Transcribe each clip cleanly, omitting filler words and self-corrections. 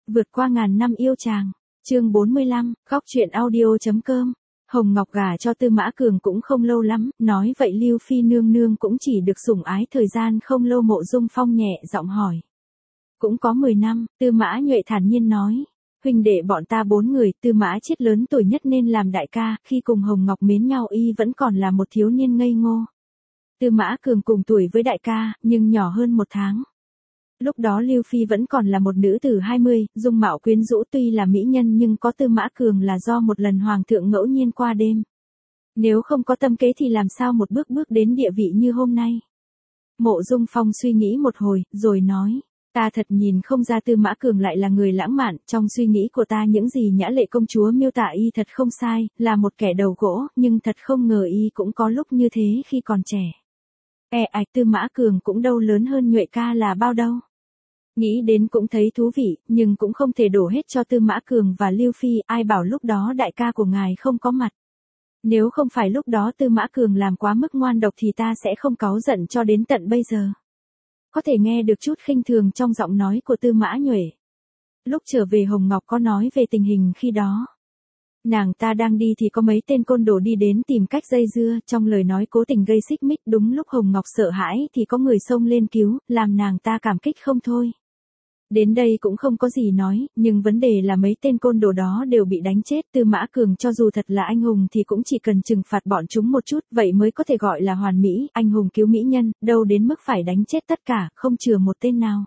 Vượt qua ngàn năm yêu chàng. Chương 45, góc truyện audio.com. Hồng Ngọc gả cho Tư Mã Cường cũng không lâu lắm, nói vậy Lưu Phi nương nương cũng chỉ được sủng ái thời gian không lâu. Mộ Dung Phong nhẹ giọng hỏi. Cũng có 10 năm, Tư Mã Nhuệ thản nhiên nói. Huynh đệ bọn ta 4 người, Tư Mã Chiết lớn tuổi nhất nên làm đại ca, khi cùng Hồng Ngọc mến nhau y vẫn còn là một thiếu niên ngây ngô. Tư Mã Cường cùng tuổi với đại ca, nhưng nhỏ hơn 1 tháng. Lúc đó Lưu Phi vẫn còn là một nữ tử 20, dung mạo quyến rũ, tuy là mỹ nhân nhưng có Tư Mã Cường là do một lần hoàng thượng ngẫu nhiên qua đêm. Nếu không có tâm kế thì làm sao một bước bước đến địa vị như hôm nay. Mộ Dung Phong suy nghĩ một hồi, rồi nói. Ta thật nhìn không ra Tư Mã Cường lại là người lãng mạn, trong suy nghĩ của ta những gì Nhã Lệ công chúa miêu tả y thật không sai, là một kẻ đầu gỗ, nhưng thật không ngờ y cũng có lúc như thế khi còn trẻ. Tư Mã Cường cũng đâu lớn hơn Nhuệ ca là bao đâu. Nghĩ đến cũng thấy thú vị, nhưng cũng không thể đổ hết cho Tư Mã Cường và Lưu Phi, ai bảo lúc đó đại ca của ngài không có mặt. Nếu không phải lúc đó Tư Mã Cường làm quá mức ngoan độc thì ta sẽ không cáu giận cho đến tận bây giờ. Có thể nghe được chút khinh thường trong giọng nói của Tư Mã Nhuệ. Lúc trở về Hồng Ngọc có nói về tình hình khi đó. Nàng ta đang đi thì có mấy tên côn đồ đi đến tìm cách dây dưa, trong lời nói cố tình gây xích mích. Đúng lúc Hồng Ngọc sợ hãi thì có người xông lên cứu, làm nàng ta cảm kích không thôi. Đến đây cũng không có gì nói, nhưng vấn đề là mấy tên côn đồ đó đều bị đánh chết. Tư Mã Cường cho dù thật là anh hùng thì cũng chỉ cần trừng phạt bọn chúng một chút, vậy mới có thể gọi là hoàn mỹ. Anh hùng cứu mỹ nhân, đâu đến mức phải đánh chết tất cả, không chừa một tên nào.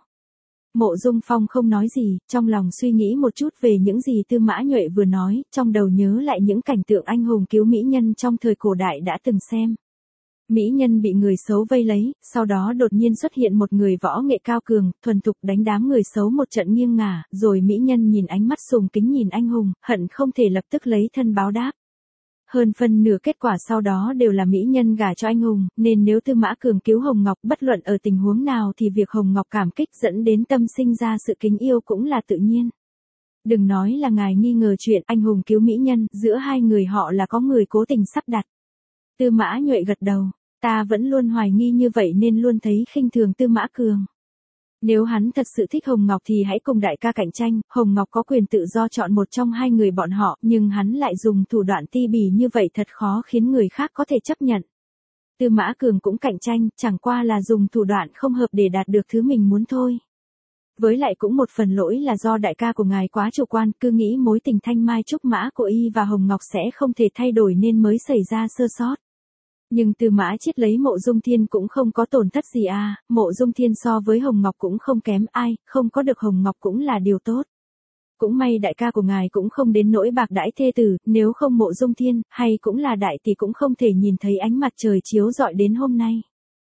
Mộ Dung Phong không nói gì, trong lòng suy nghĩ một chút về những gì Tư Mã Nhuệ vừa nói, trong đầu nhớ lại những cảnh tượng anh hùng cứu mỹ nhân trong thời cổ đại đã từng xem. Mỹ nhân bị người xấu vây lấy, sau đó đột nhiên xuất hiện một người võ nghệ cao cường, thuần thục đánh đám người xấu một trận nghiêng ngả, rồi mỹ nhân nhìn ánh mắt sùng kính nhìn anh hùng, hận không thể lập tức lấy thân báo đáp. Hơn phân nửa kết quả sau đó đều là mỹ nhân gả cho anh hùng, nên nếu Tư Mã Cường cứu Hồng Ngọc bất luận ở tình huống nào thì việc Hồng Ngọc cảm kích dẫn đến tâm sinh ra sự kính yêu cũng là tự nhiên. Đừng nói là ngài nghi ngờ chuyện anh hùng cứu mỹ nhân, giữa hai người họ là có người cố tình sắp đặt. Tư Mã Nhuệ gật đầu, ta vẫn luôn hoài nghi như vậy nên luôn thấy khinh thường Tư Mã Cường. Nếu hắn thật sự thích Hồng Ngọc thì hãy cùng đại ca cạnh tranh, Hồng Ngọc có quyền tự do chọn một trong hai người bọn họ, nhưng hắn lại dùng thủ đoạn ti bỉ như vậy thật khó khiến người khác có thể chấp nhận. Tư Mã Cường cũng cạnh tranh, chẳng qua là dùng thủ đoạn không hợp để đạt được thứ mình muốn thôi. Với lại cũng một phần lỗi là do đại ca của ngài quá chủ quan, cứ nghĩ mối tình thanh mai trúc mã của y và Hồng Ngọc sẽ không thể thay đổi nên mới xảy ra sơ sót. Nhưng Tư Mã Chiết lấy Mộ Dung Thiên cũng không có tổn thất gì à, Mộ Dung Thiên so với Hồng Ngọc cũng không kém ai, không có được Hồng Ngọc cũng là điều tốt. Cũng may đại ca của ngài cũng không đến nỗi bạc đãi thê tử, nếu không Mộ Dung Thiên, hay cũng là đại thì cũng không thể nhìn thấy ánh mặt trời chiếu rọi đến hôm nay.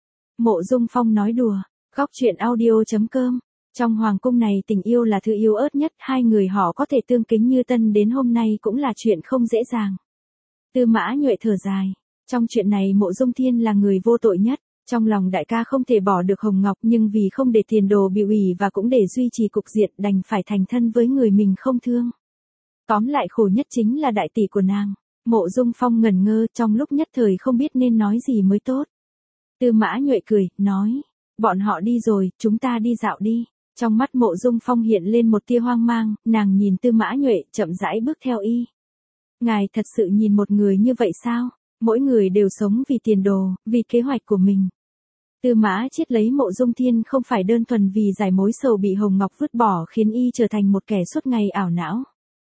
Mộ Dung Phong nói đùa, góc truyện audio.com. Trong hoàng cung này tình yêu là thứ yếu ớt nhất, hai người họ có thể tương kính như tân đến hôm nay cũng là chuyện không dễ dàng. Tư Mã Nhuệ thở dài. Trong chuyện này Mộ Dung Thiên là người vô tội nhất, trong lòng đại ca không thể bỏ được Hồng Ngọc nhưng vì không để tiền đồ bị ủy và cũng để duy trì cục diện đành phải thành thân với người mình không thương. Tóm lại khổ nhất chính là đại tỷ của nàng. Mộ Dung Phong ngẩn ngơ trong lúc nhất thời không biết nên nói gì mới tốt. Tư Mã Nhuệ cười, nói, bọn họ đi rồi, chúng ta đi dạo đi. Trong mắt Mộ Dung Phong hiện lên một tia hoang mang, nàng nhìn Tư Mã Nhuệ chậm rãi bước theo y. Ngài thật sự nhìn một người như vậy sao? Mỗi người đều sống vì tiền đồ, vì kế hoạch của mình. Tư Mã Chiết lấy Mộ Dung Thiên không phải đơn thuần vì giải mối sầu bị Hồng Ngọc vứt bỏ khiến y trở thành một kẻ suốt ngày ảo não.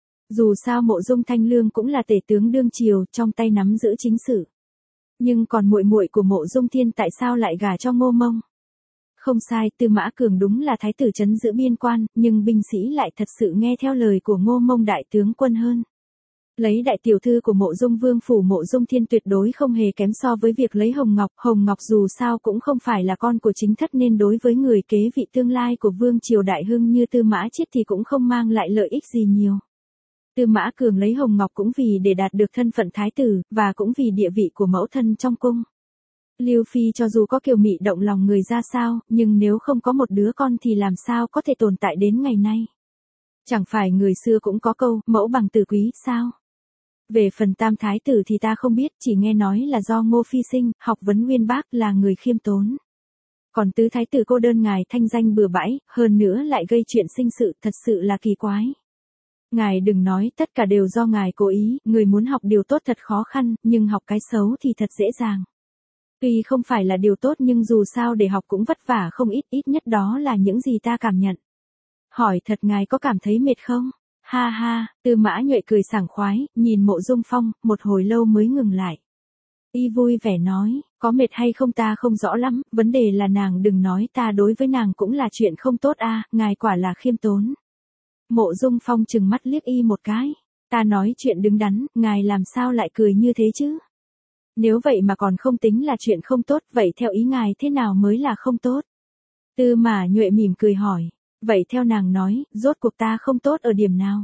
Dù sao Mộ Dung Thanh Lương cũng là tể tướng đương triều, trong tay nắm giữ chính sự. Nhưng còn muội muội của Mộ Dung Thiên tại sao lại gả cho Ngô Mông? Không sai, Tư Mã Cường đúng là thái tử trấn giữ biên quan, nhưng binh sĩ lại thật sự nghe theo lời của Ngô Mông đại tướng quân hơn. Lấy đại tiểu thư của Mộ Dung Vương phủ Mộ Dung Thiên tuyệt đối không hề kém so với việc lấy Hồng Ngọc dù sao cũng không phải là con của chính thất nên đối với người kế vị tương lai của Vương triều đại hưng như Tư Mã Chiết thì cũng không mang lại lợi ích gì nhiều. Tư Mã Cường lấy Hồng Ngọc cũng vì để đạt được thân phận thái tử, và cũng vì địa vị của mẫu thân trong cung. Lưu Phi cho dù có kiều mị động lòng người ra sao, nhưng nếu không có một đứa con thì làm sao có thể tồn tại đến ngày nay. Chẳng phải người xưa cũng có câu, mẫu bằng tử quý, sao? Về phần tam thái tử thì ta không biết, chỉ nghe nói là do Ngô Phi sinh, học vấn uyên bác, là người khiêm tốn. Còn tứ thái tử cô đơn ngài thanh danh bừa bãi, hơn nữa lại gây chuyện sinh sự, thật sự là kỳ quái. Ngài đừng nói tất cả đều do ngài cố ý, người muốn học điều tốt thật khó khăn, nhưng học cái xấu thì thật dễ dàng. Tuy không phải là điều tốt nhưng dù sao để học cũng vất vả không ít, ít nhất đó là những gì ta cảm nhận. Hỏi thật ngài có cảm thấy mệt không? Ha ha, Tư Mã Nhuệ cười sảng khoái, nhìn Mộ Dung Phong, một hồi lâu mới ngừng lại. Y vui vẻ nói, có mệt hay không ta không rõ lắm, vấn đề là nàng đừng nói ta đối với nàng cũng là chuyện không tốt a, ngài quả là khiêm tốn. Mộ Dung Phong trừng mắt liếc Y một cái, ta nói chuyện đứng đắn, ngài làm sao lại cười như thế chứ? Nếu vậy mà còn không tính là chuyện không tốt, vậy theo ý ngài thế nào mới là không tốt? Tư Mã Nhuệ mỉm cười hỏi, vậy theo nàng nói, rốt cuộc ta không tốt ở điểm nào?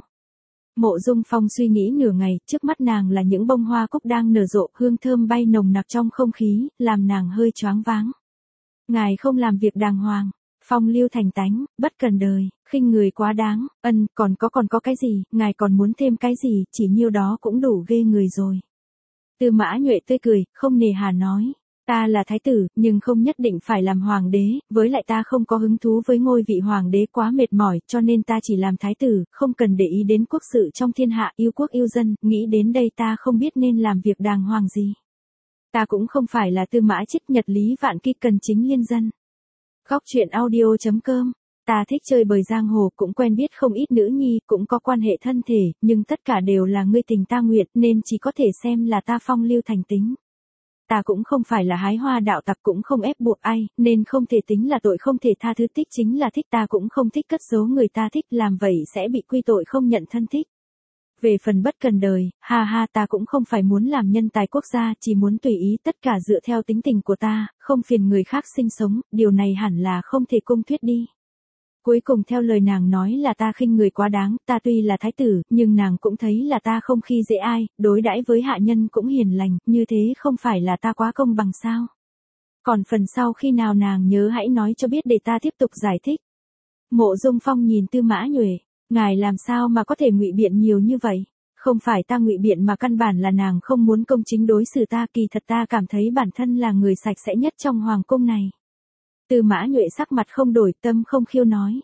Mộ Dung Phong suy nghĩ nửa ngày, trước mắt nàng là những bông hoa cúc đang nở rộ, hương thơm bay nồng nặc trong không khí, làm nàng hơi choáng váng. Ngài không làm việc đàng hoàng, phong lưu thành tánh, bất cần đời, khinh người quá đáng, còn có cái gì, ngài còn muốn thêm cái gì, chỉ nhiêu đó cũng đủ ghê người rồi. Tư Mã Nhuệ tươi cười, không nề hà nói. Ta là thái tử, nhưng không nhất định phải làm hoàng đế, với lại ta không có hứng thú với ngôi vị hoàng đế quá mệt mỏi, cho nên ta chỉ làm thái tử, không cần để ý đến quốc sự trong thiên hạ, yêu quốc yêu dân, nghĩ đến đây ta không biết nên làm việc đàng hoàng gì. Ta cũng không phải là Tư Mã Chích, nhật lý vạn kích cần chính liên dân. Góc truyện audio.com. Ta thích chơi bời giang hồ, cũng quen biết không ít nữ nhi, cũng có quan hệ thân thể, nhưng tất cả đều là ngươi tình ta nguyện, nên chỉ có thể xem là ta phong lưu thành tính. Ta cũng không phải là hái hoa đạo tặc, cũng không ép buộc ai, nên không thể tính là tội không thể tha thứ, thích chính là thích, ta cũng không thích cất giấu người ta thích, làm vậy sẽ bị quy tội không nhận thân thích. Về phần bất cần đời, ha ha, ta cũng không phải muốn làm nhân tài quốc gia, chỉ muốn tùy ý, tất cả dựa theo tính tình của ta, không phiền người khác sinh sống, điều này hẳn là không thể cung thuyết đi. Cuối cùng theo lời nàng nói là ta khinh người quá đáng, ta tuy là thái tử, nhưng nàng cũng thấy là ta không khi dễ ai, đối đãi với hạ nhân cũng hiền lành, như thế không phải là ta quá công bằng sao? Còn phần sau khi nào nàng nhớ hãy nói cho biết để ta tiếp tục giải thích. Mộ Dung Phong nhìn Tư Mã Nhuệ, ngài làm sao mà có thể ngụy biện nhiều như vậy? Không phải ta ngụy biện mà căn bản là nàng không muốn công chính đối xử ta, kỳ thật ta cảm thấy bản thân là người sạch sẽ nhất trong hoàng cung này. Tư Mã Nhuệ sắc mặt không đổi, tâm không khiêu nói.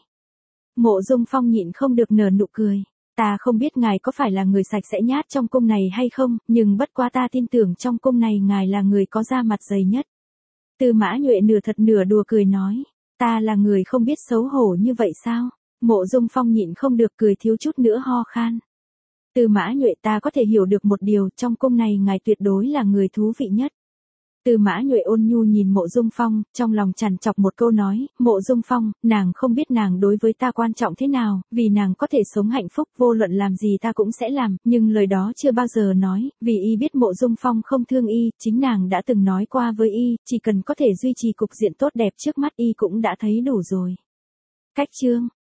Mộ Dung Phong nhịn không được nở nụ cười. Ta không biết ngài có phải là người sạch sẽ nhát trong cung này hay không, nhưng bất quá ta tin tưởng trong cung này ngài là người có da mặt dày nhất. Tư Mã Nhuệ nửa thật nửa đùa cười nói. Ta là người không biết xấu hổ như vậy sao? Mộ Dung Phong nhịn không được cười thiếu chút nữa ho khan. Tư Mã Nhuệ, ta có thể hiểu được một điều, trong cung này ngài tuyệt đối là người thú vị nhất. Tư Mã Nhuệ ôn nhu nhìn Mộ Dung Phong, trong lòng trằn trọc một câu nói, Mộ Dung Phong, nàng không biết nàng đối với ta quan trọng thế nào, vì nàng có thể sống hạnh phúc, vô luận làm gì ta cũng sẽ làm, nhưng lời đó chưa bao giờ nói, vì y biết Mộ Dung Phong không thương y, chính nàng đã từng nói qua với y, chỉ cần có thể duy trì cục diện tốt đẹp trước mắt y cũng đã thấy đủ rồi. Cách chương